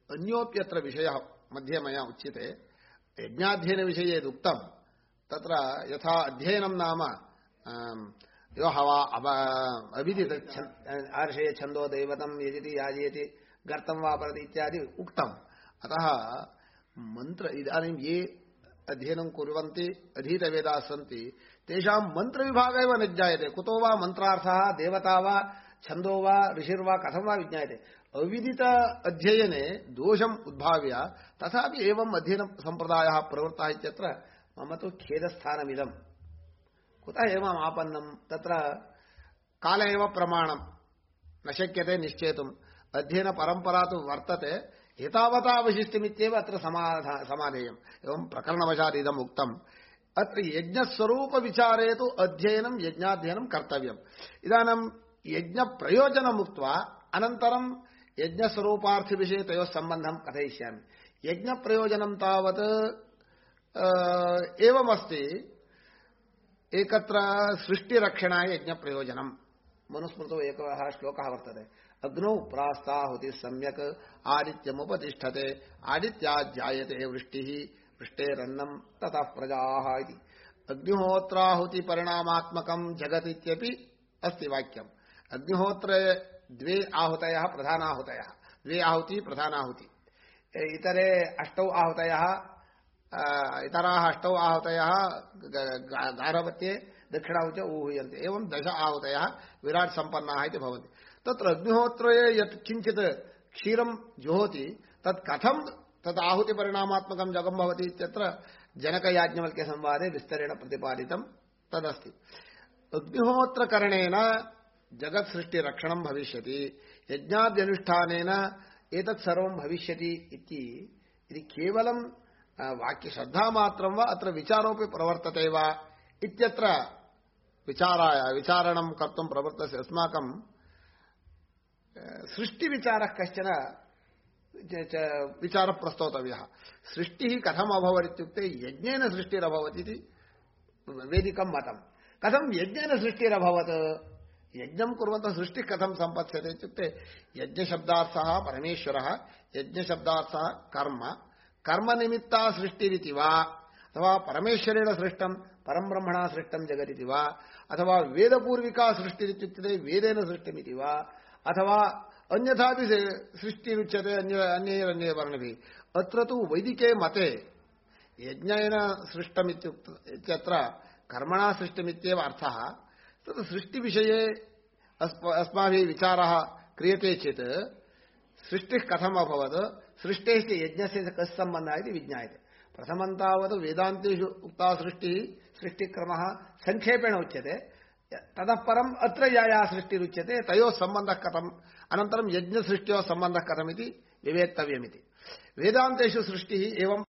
अन्योप्यत्र विषयः मध्ये मया उच्यते यज्ञाध्ययन विषये यदुक्तं तत्र यथा अध्ययनं नाम यो हवा अभिदित आर्षे छंदो दैवतं यजति याजयति गर्तं वा परति इत्यादि उक्तम् अतः मंत्र इदानीं ये अध्ययनं कुर्वन्ति अधीतवेदाः सन्ति तेषां मन्त्रविभागः एव न ज्ञायते कुतो वा मन्त्रार्थः देवता वा छंदो वा ऋषिर्वा कथं वा विज्ञायते अविदित अध्ययने दोषम् उद्भाव्य तथापि एवम् अध्ययन सम्प्रदायः प्रवृत्तः इत्यत्र मम तु खेदस्थानमिदम् कुतः एवम् आपन्नं तत्र काल एव प्रमाणं न शक्यते निश्चेतुम् अध्ययन परम्परा तु वर्तते एतावता अवशिष्टमित्येव अत्र समाधेयम् एवं प्रकरणवशात् इदम् उक्तम् अत्र यज्ञस्वरूप विचारे तु अध्ययनं यज्ञाध्ययनं कर्तव्यम् इदानीं यज्ञप्रयोजनम् उक्त्वा अनन्तरं यज्ञस्वरूपार्थि विषये तयोः सम्बन्धं कथयिष्यामि यज्ञप्रयोजनं तावत् एवमस्ति एकत्र सृष्टिरक्षणाय यज्ञप्रयोजनम् मनुस्मृतौ एकः श्लोकः वर्तते अग्नौ प्रास्ताहुतिः सम्यक् आदित्यमुपतिष्ठते आदित्याज्जायते वृष्टिः वृष्टेरन्नं ततः प्रजाः इति अग्निहोत्राहुति परिणामात्मकं जगदित्यपि अस्ति वाक्यम् अग्निहोत्रे द्वे आहुतयः प्रधानाहुतयः द्वे आहुतिः प्रधानाहुति इतरे अष्टौ आहुतयः इतराः अष्टौ आहुतयः गार्हपत्ये दक्षिणाहुत्य ऊह्यन्ते एवं 10 आहुतयः विराट सम्पन्नाः इति भवन्ति तत्र अग्निहोत्रे यत् किञ्चित् क्षीरं जुहोति तत् कथं तत् आहुति परिणामात्मकं जगं भवति इत्यत्र जनकयाज्ञवल्क्य संवादे विस्तरेण प्रतिपादितं तदस्ति अग्निहोत्रकरणेन जगत् सृष्टि रक्षणं भविष्यति यज्ञाद्यनुष्ठानेन एतत् सर्वं भविष्यति इति केवलं वाक्यश्रद्धा मात्रं वा अत्र विचारोपि प्रवर्तते वा इत्यत्र विचारणं कर्तुं प्रवृत्तस्य अस्माकं सृष्टिविचारः कश्चन विचारः प्रस्तोतव्यः सृष्टिः कथम् अभवत् इत्युक्ते यज्ञेन सृष्टिरभवत् इति वैदिकं मतं कथं यज्ञेन सृष्टिरभवत् यज्ञं कुर्वन्तः सृष्टिः कथं सम्पत्स्यते इत्युक्ते यज्ञशब्दार्थः परमेश्वरः यज्ञशब्दार्थः कर्म कर्मनिमित्ता सृष्टिरिति वा अथवा परमेश्वरेण सृष्टं परब्रह्मणा सृष्टं जगदिति वा अथवा वेदपूर्विका सृष्टिरित्युक्ते वेदेन सृष्टिमिति वा अथवा अन्यथापि सृष्टिरुच्यते अन्ये वर्णिभिः अत्र तु वैदिके मते यज्ञेन सृष्टमित्यत्र कर्मणा सृष्टिमित्येव अर्थः तत् सृष्टिविषये अस्माभिः विचारः क्रियते चेत् सृष्टिः कथम् अभवत् सृष्टेः यज्ञस्य कः सम्बन्धः इति विज्ञायते प्रथमं तावत् वेदान्तेषु उक्ता सृष्टिक्रमः संक्षेपेण उच्यते ततः परम् अत्र या सृष्टिरुच्यते तयोः सम्बन्धः कथम् अनन्तरं यज्ञसृष्ट्योः सम्बन्धः कथमिति विवेक्तव्यमिति वेदान्तेषु सृष्टिः एवं